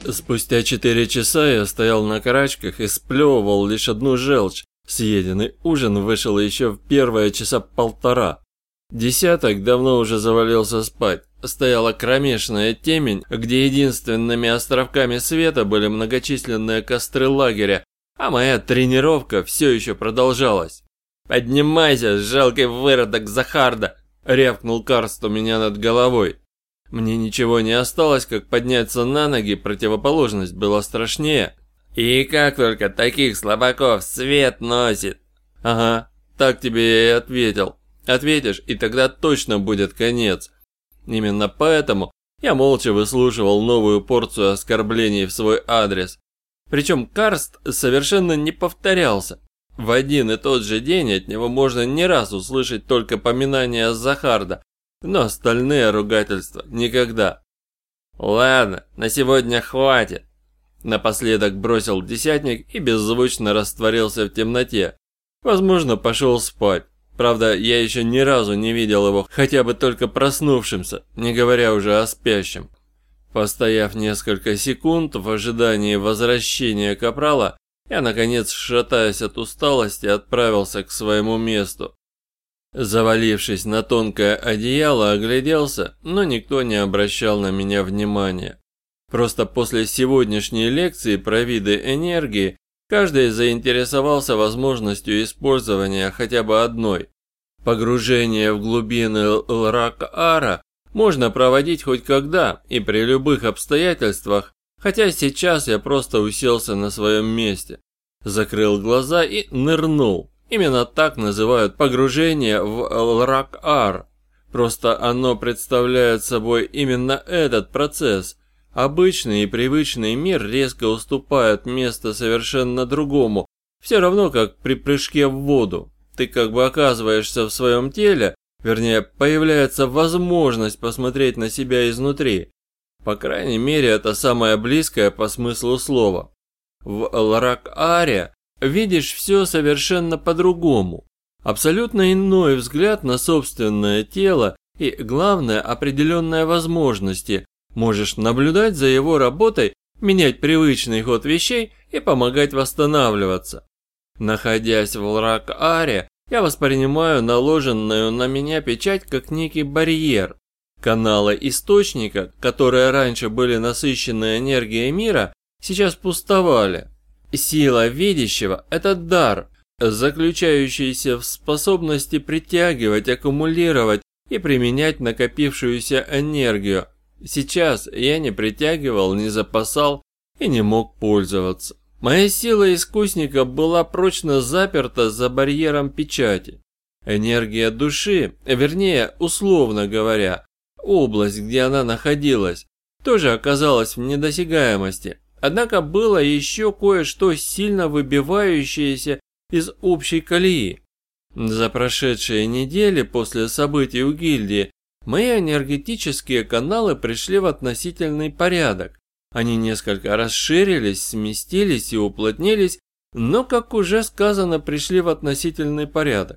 Спустя 4 часа я стоял на карачках и сплевывал лишь одну желчь. Съеденный ужин вышел еще в первые часа полтора. Десяток давно уже завалился спать. Стояла кромешная темень, где единственными островками света были многочисленные костры лагеря, а моя тренировка все еще продолжалась. «Поднимайся, жалкий выродок Захарда!» — рявкнул Карст у меня над головой. Мне ничего не осталось, как подняться на ноги, противоположность была страшнее. «И как только таких слабаков свет носит!» «Ага, так тебе я и ответил. Ответишь, и тогда точно будет конец». Именно поэтому я молча выслушивал новую порцию оскорблений в свой адрес. Причем Карст совершенно не повторялся. В один и тот же день от него можно не раз услышать только поминания Захарда, но остальные ругательства никогда. «Ладно, на сегодня хватит», — напоследок бросил десятник и беззвучно растворился в темноте. Возможно, пошел спать. Правда, я еще ни разу не видел его хотя бы только проснувшимся, не говоря уже о спящем. Постояв несколько секунд в ожидании возвращения капрала, я, наконец, шатаясь от усталости, отправился к своему месту. Завалившись на тонкое одеяло, огляделся, но никто не обращал на меня внимания. Просто после сегодняшней лекции про виды энергии, каждый заинтересовался возможностью использования хотя бы одной. Погружение в глубины Лрак-Ара можно проводить хоть когда и при любых обстоятельствах, хотя сейчас я просто уселся на своем месте, закрыл глаза и нырнул. Именно так называют погружение в Лрак-Ар. Просто оно представляет собой именно этот процесс. Обычный и привычный мир резко уступает место совершенно другому, все равно как при прыжке в воду. Ты как бы оказываешься в своем теле, вернее, появляется возможность посмотреть на себя изнутри. По крайней мере, это самое близкое по смыслу слова. В Лрак-Аре видишь все совершенно по-другому. Абсолютно иной взгляд на собственное тело и, главное, определенные возможности. Можешь наблюдать за его работой, менять привычный ход вещей и помогать восстанавливаться. Находясь в Лрак-Аре, я воспринимаю наложенную на меня печать как некий барьер. Каналы источника, которые раньше были насыщены энергией мира, сейчас пустовали. Сила видящего – это дар, заключающийся в способности притягивать, аккумулировать и применять накопившуюся энергию. Сейчас я не притягивал, не запасал и не мог пользоваться. Моя сила искусника была прочно заперта за барьером печати. Энергия души, вернее, условно говоря, область, где она находилась, тоже оказалась в недосягаемости. Однако было еще кое-что сильно выбивающееся из общей колеи. За прошедшие недели после событий у гильдии мои энергетические каналы пришли в относительный порядок. Они несколько расширились, сместились и уплотнились, но, как уже сказано, пришли в относительный порядок.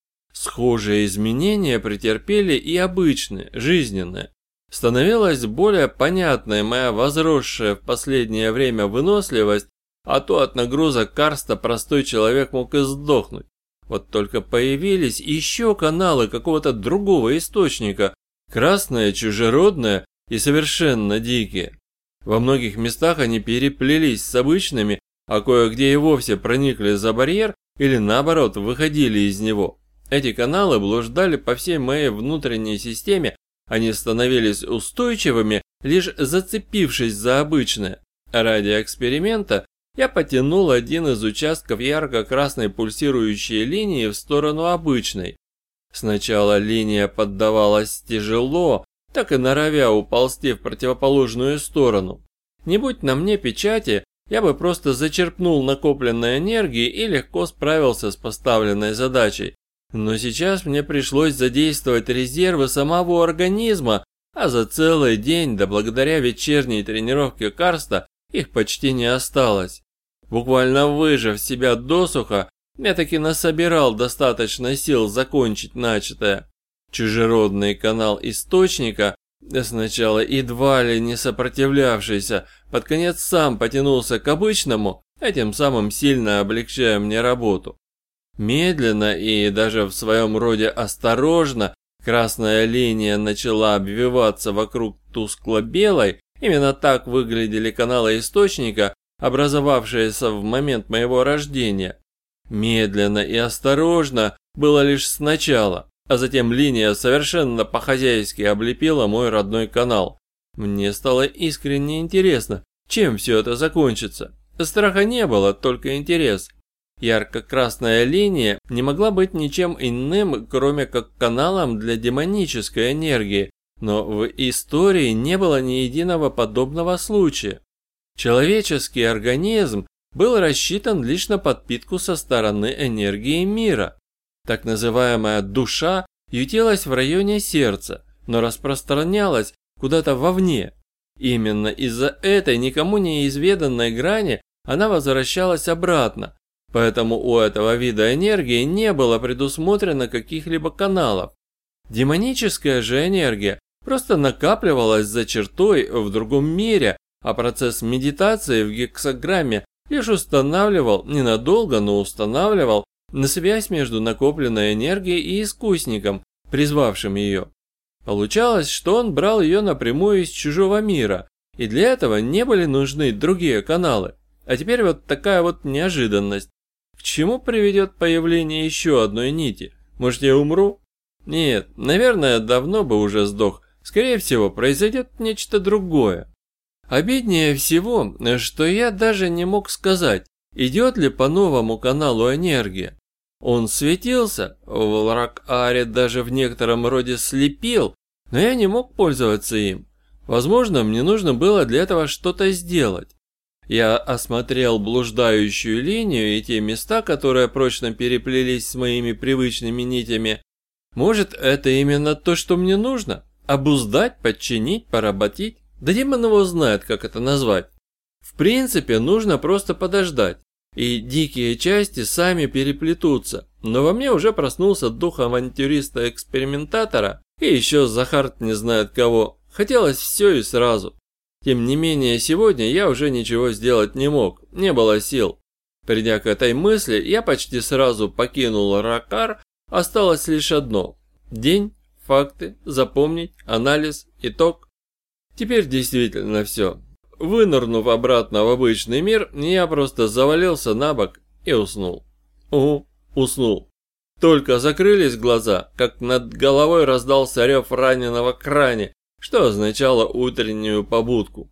Схожие изменения претерпели и обычные, жизненные. Становилась более понятной моя возросшая в последнее время выносливость, а то от нагрузок Карста простой человек мог и сдохнуть. Вот только появились еще каналы какого-то другого источника, красные, чужеродные и совершенно дикие. Во многих местах они переплелись с обычными, а кое-где и вовсе проникли за барьер или наоборот выходили из него. Эти каналы блуждали по всей моей внутренней системе, они становились устойчивыми, лишь зацепившись за обычное. Ради эксперимента я потянул один из участков ярко-красной пульсирующей линии в сторону обычной. Сначала линия поддавалась тяжело, так и норовя уползти в противоположную сторону. Не будь на мне печати, я бы просто зачерпнул накопленной энергии и легко справился с поставленной задачей. Но сейчас мне пришлось задействовать резервы самого организма, а за целый день, да благодаря вечерней тренировке Карста, их почти не осталось. Буквально выжав себя досуха, я таки насобирал достаточно сил закончить начатое. Чужеродный канал источника Сначала едва ли не сопротивлявшийся, под конец сам потянулся к обычному, этим самым сильно облегчая мне работу. Медленно и даже в своем роде осторожно красная линия начала обвиваться вокруг тускло-белой, именно так выглядели каналы источника, образовавшиеся в момент моего рождения. Медленно и осторожно было лишь сначала, а затем линия совершенно по-хозяйски облепила мой родной канал. Мне стало искренне интересно, чем все это закончится. Страха не было, только интерес. Ярко-красная линия не могла быть ничем иным, кроме как каналом для демонической энергии, но в истории не было ни единого подобного случая. Человеческий организм был рассчитан лишь на подпитку со стороны энергии мира. Так называемая душа ютилась в районе сердца, но распространялась куда-то вовне. Именно из-за этой никому неизведанной грани она возвращалась обратно, поэтому у этого вида энергии не было предусмотрено каких-либо каналов. Демоническая же энергия просто накапливалась за чертой в другом мире, а процесс медитации в гексаграмме лишь устанавливал, ненадолго, но устанавливал, на связь между накопленной энергией и искусником, призвавшим ее. Получалось, что он брал ее напрямую из чужого мира, и для этого не были нужны другие каналы. А теперь вот такая вот неожиданность. К чему приведет появление еще одной нити? Может, я умру? Нет, наверное, давно бы уже сдох. Скорее всего, произойдет нечто другое. Обиднее всего, что я даже не мог сказать, идет ли по новому каналу энергия. Он светился, в Рак-Аре даже в некотором роде слепил, но я не мог пользоваться им. Возможно, мне нужно было для этого что-то сделать. Я осмотрел блуждающую линию и те места, которые прочно переплелись с моими привычными нитями. Может, это именно то, что мне нужно? Обуздать, подчинить, поработить? Да демон его знает, как это назвать. В принципе, нужно просто подождать, и дикие части сами переплетутся. Но во мне уже проснулся дух авантюриста-экспериментатора, и еще Захарт не знает кого. Хотелось все и сразу. Тем не менее, сегодня я уже ничего сделать не мог, не было сил. Придя к этой мысли, я почти сразу покинул Ракар, осталось лишь одно. День, факты, запомнить, анализ, итог. Теперь действительно все. Вынырнув обратно в обычный мир, я просто завалился на бок и уснул. Уснул. Только закрылись глаза, как над головой раздался рев раненого крани, что означало утреннюю побудку.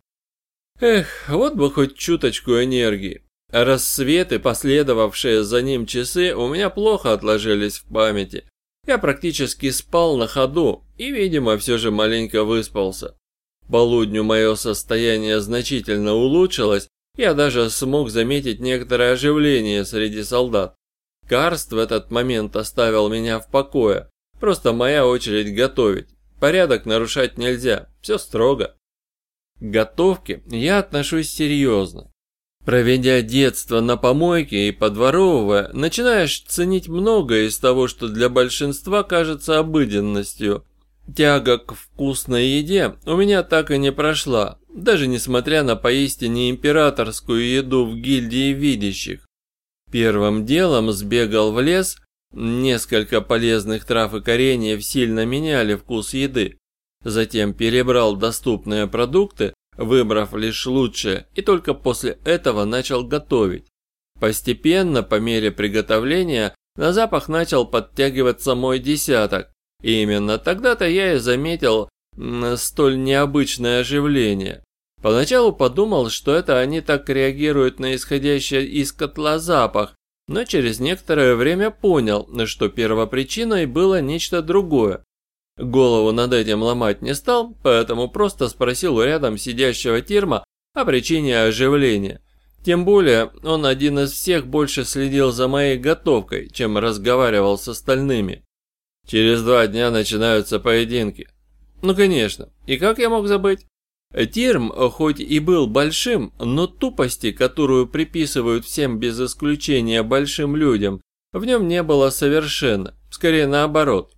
Эх, вот бы хоть чуточку энергии. Рассветы, последовавшие за ним часы, у меня плохо отложились в памяти. Я практически спал на ходу и, видимо, все же маленько выспался. К полудню мое состояние значительно улучшилось, я даже смог заметить некоторое оживление среди солдат. Карст в этот момент оставил меня в покое, просто моя очередь готовить. Порядок нарушать нельзя, все строго. К готовке я отношусь серьезно. Проведя детство на помойке и подворовывая, начинаешь ценить многое из того, что для большинства кажется обыденностью. Тяга к вкусной еде у меня так и не прошла, даже несмотря на поистине императорскую еду в гильдии видящих. Первым делом сбегал в лес, несколько полезных трав и кореньев сильно меняли вкус еды. Затем перебрал доступные продукты, выбрав лишь лучшие, и только после этого начал готовить. Постепенно, по мере приготовления, на запах начал подтягиваться мой десяток. И именно тогда-то я и заметил столь необычное оживление. Поначалу подумал, что это они так реагируют на исходящий из котла запах, но через некоторое время понял, что первопричиной было нечто другое. Голову над этим ломать не стал, поэтому просто спросил у рядом сидящего Тирма о причине оживления. Тем более, он один из всех больше следил за моей готовкой, чем разговаривал с остальными. Через 2 дня начинаются поединки. Ну конечно, и как я мог забыть? Тирм хоть и был большим, но тупости, которую приписывают всем без исключения большим людям, в нем не было совершенно, скорее наоборот.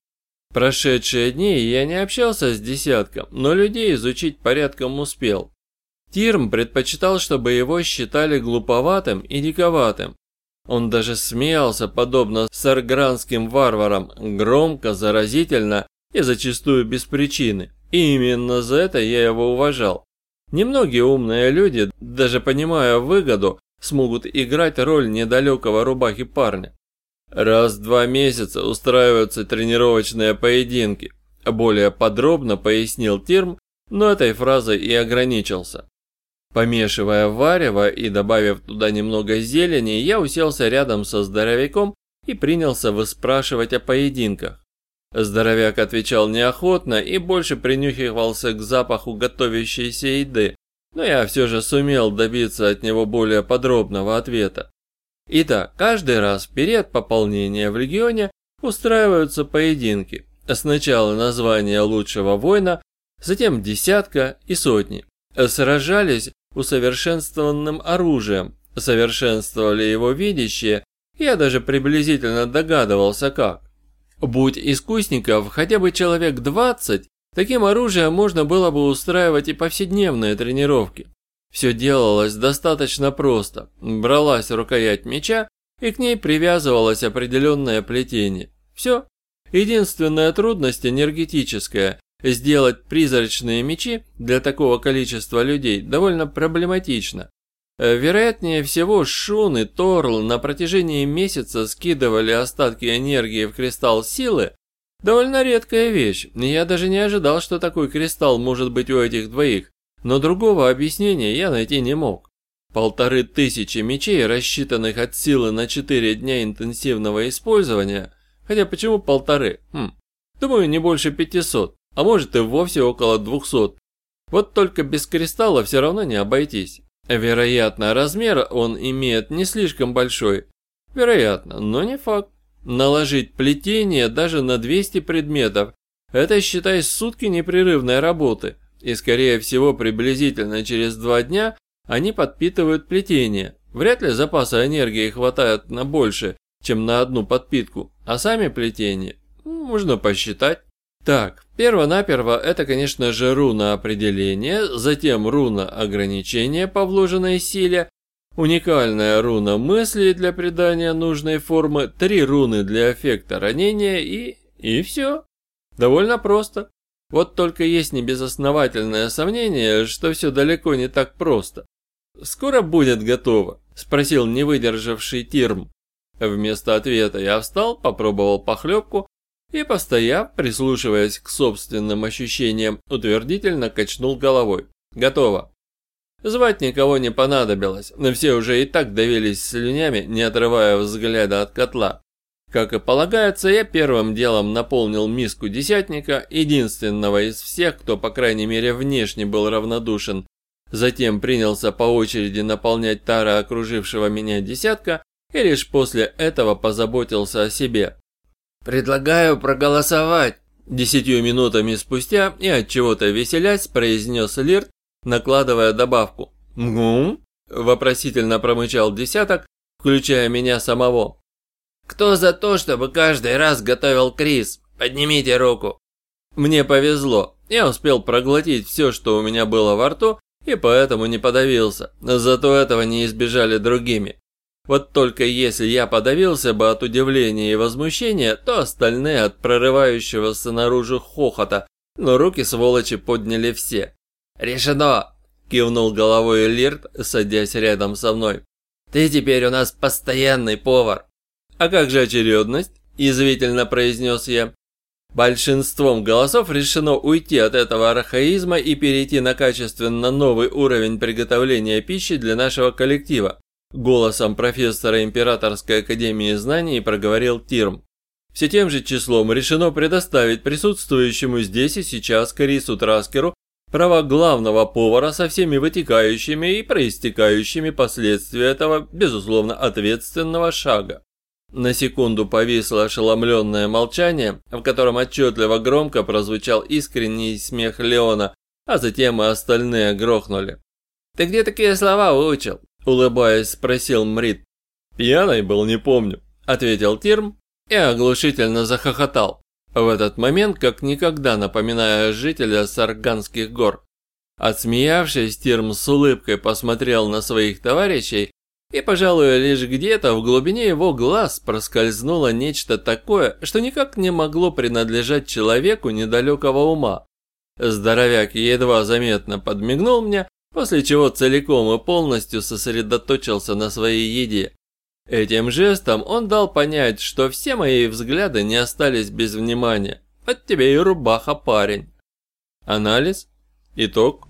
Прошедшие дни я не общался с десятком, но людей изучить порядком успел. Тирм предпочитал, чтобы его считали глуповатым и диковатым. Он даже смеялся, подобно саргранским варварам, громко, заразительно и зачастую без причины. И именно за это я его уважал. Немногие умные люди, даже понимая выгоду, смогут играть роль недалекого рубахи парня. Раз в 2 месяца устраиваются тренировочные поединки. Более подробно пояснил Тирм, но этой фразой и ограничился. Помешивая варево и добавив туда немного зелени, я уселся рядом со здоровяком и принялся выспрашивать о поединках. Здоровяк отвечал неохотно и больше принюхивался к запаху готовящейся еды, но я все же сумел добиться от него более подробного ответа. Итак, каждый раз в период пополнения в легионе устраиваются поединки. Сначала название лучшего воина, затем десятка и сотни. Сражались усовершенствованным оружием, совершенствовали его видящие, я даже приблизительно догадывался как. Будь искусников хотя бы человек 20, таким оружием можно было бы устраивать и повседневные тренировки. Все делалось достаточно просто. Бралась рукоять меча, и к ней привязывалось определенное плетение. Все. Единственная трудность энергетическая. Сделать призрачные мечи для такого количества людей довольно проблематично. Вероятнее всего, Шун и Торл на протяжении месяца скидывали остатки энергии в кристалл силы. Довольно редкая вещь. Я даже не ожидал, что такой кристалл может быть у этих двоих. Но другого объяснения я найти не мог. 1500 мечей, рассчитанных от силы на 4 дня интенсивного использования. Хотя почему 1500? Думаю, не больше 500. А может и вовсе около 200. Вот только без кристалла все равно не обойтись. Вероятно, размер он имеет не слишком большой. Вероятно, но не факт. Наложить плетение даже на 200 предметов – это, считай, сутки непрерывной работы. И скорее всего, приблизительно через 2 дня они подпитывают плетение. Вряд ли запаса энергии хватает на больше, чем на одну подпитку. А сами плетения можно посчитать. Так, перво-наперво это, конечно же, руна определения, затем руна ограничения по вложенной силе, уникальная руна мысли для придания нужной формы, 3 руны для эффекта ранения и все. Довольно просто. Вот только есть небезосновательное сомнение, что все далеко не так просто. «Скоро будет готово?» – спросил не выдержавший Тирм. Вместо ответа я встал, попробовал похлебку и, постояв, прислушиваясь к собственным ощущениям, утвердительно качнул головой. «Готово». Звать никого не понадобилось, но все уже и так давились слюнями, не отрывая взгляда от котла. Как и полагается, я первым делом наполнил миску десятника, единственного из всех, кто по крайней мере внешне был равнодушен. Затем принялся по очереди наполнять тары окружившего меня десятка и лишь после этого позаботился о себе. «Предлагаю проголосовать», – 10 минутами спустя и от чего-то веселясь произнес Лирт, накладывая добавку. «Мгм?» – вопросительно промычал десяток, включая меня самого. «Кто за то, чтобы каждый раз готовил Крис? Поднимите руку». Мне повезло, я успел проглотить все, что у меня было во рту, и поэтому не подавился, зато этого не избежали другими. Вот только если я подавился бы от удивления и возмущения, то остальные от прорывающегося наружу хохота, но руки сволочи подняли все. «Решено!» – кивнул головой Лирт, садясь рядом со мной. «Ты теперь у нас постоянный повар». «А как же очередность?» – язвительно произнес я. Большинством голосов решено уйти от этого архаизма и перейти на качественно новый уровень приготовления пищи для нашего коллектива. Голосом профессора Императорской Академии Знаний проговорил Тирм. Все тем же числом решено предоставить присутствующему здесь и сейчас Крису Траскеру права главного повара со всеми вытекающими и проистекающими последствиями этого, безусловно, ответственного шага. На секунду повисло ошеломленное молчание, в котором отчетливо громко прозвучал искренний смех Леона, а затем и остальные грохнули. «Ты где такие слова выучил?» – улыбаясь, спросил Мрит. «Пьяный был, не помню», – ответил Тирм и оглушительно захохотал. в этот момент как никогда напоминая жителя Сарганских гор. Отсмеявшись, Тирм с улыбкой посмотрел на своих товарищей, и, пожалуй, лишь где-то в глубине его глаз проскользнуло нечто такое, что никак не могло принадлежать человеку недалекого ума. Здоровяк едва заметно подмигнул мне, после чего целиком и полностью сосредоточился на своей еде. Этим жестом он дал понять, что все мои взгляды не остались без внимания. От тебе и рубаха, парень. Анализ? Итог?